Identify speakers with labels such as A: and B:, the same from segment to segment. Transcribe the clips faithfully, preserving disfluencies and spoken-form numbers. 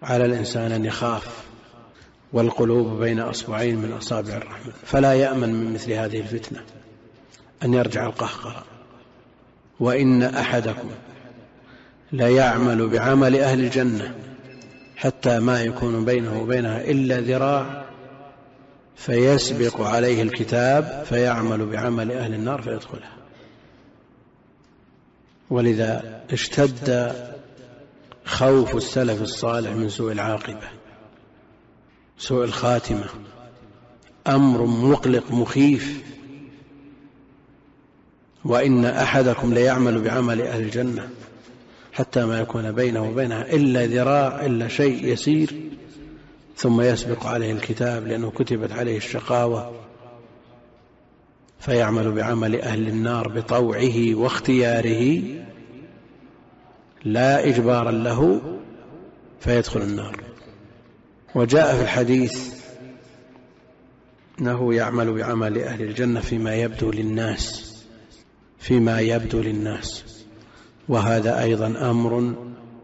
A: على الإنسان أن يخاف، والقلوب بين أصبعين من أصابع الرحمن، فلا يأمن من مثل هذه الفتنة أن يرجع القهقرة. وإن أحدكم ليعمل بعمل أهل الجنة حتى ما يكون بينه وبينها إلا ذراع فيسبق عليه الكتاب فيعمل بعمل أهل النار فيدخلها. ولذا اشتد خوف السلف الصالح من سوء العاقبة، سوء الخاتمة، أمر مقلق مخيف. وإن أحدكم ليعمل بعمل أهل الجنة حتى ما يكون بينه وبينها إلا ذراع، إلا شيء يسير، ثم يسبق عليه الكتاب لأنه كتبت عليه الشقاوة فيعمل بعمل أهل النار بطوعه واختياره لا إجبارا له فيدخل النار. وجاء في الحديث أنه يعمل بعمل أهل الجنة فيما يبدو للناس، فيما يبدو للناس، وهذا أيضا أمر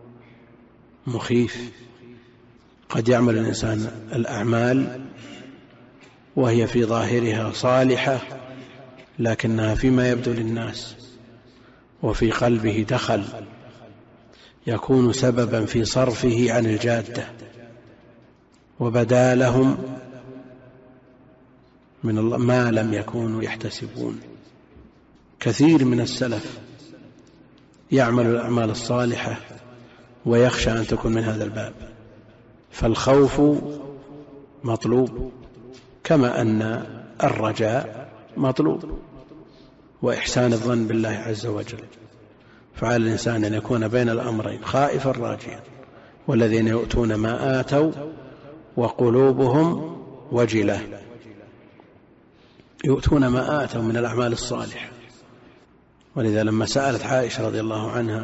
A: مخيف. قد يعمل الإنسان الأعمال وهي في ظاهرها صالحة لكنها فيما يبدو للناس وفي قلبه دخل يكون سببا في صرفه عن الجادة، وبدا لهم من الله ما لم يكونوا يحتسبون. كثير من السلف يعمل الأعمال الصالحة ويخشى أن تكون من هذا الباب، فالخوف مطلوب كما أن الرجاء مطلوب، وإحسان الظن بالله عز وجل. فعلى الإنسان أن يكون بين الأمرين خائفا راجيا. والذين يؤتون ما آتوا وقلوبهم وجلة، يؤتون ما آتوا من الأعمال الصالحة. ولذا لما سألت عائشة رضي الله عنها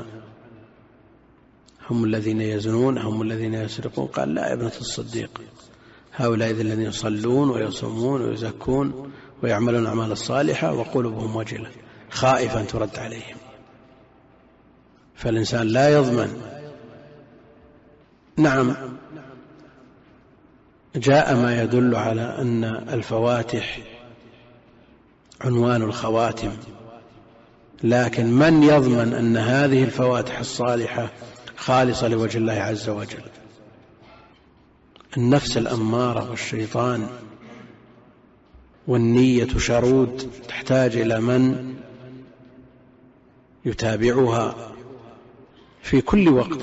A: هم الذين يزنون هم الذين يسرقون، قال لا يا ابنة الصديق، هؤلاء الذين يصلون ويصومون ويزكون ويعملون الأعمال الصالحة وقلوبهم وجلة، خائفا ترد عليهم. فالإنسان لا يضمن. نعم، جاء ما يدل على أن الفواتح عنوان الخواتم، لكن من يضمن أن هذه الفواتح الصالحة خالصة لوجه الله عز وجل؟ النفس الأمارة والشيطان والنية شرود، تحتاج إلى من يتابعها في كل وقت.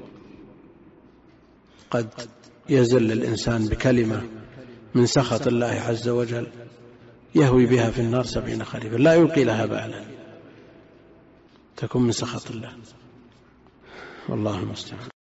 A: قد يزل الإنسان بكلمة من سخط الله عز وجل يهوي بها في النار سبعين خريفا لا يلقي لها بالا، تكون من سخط الله، والله المستعان.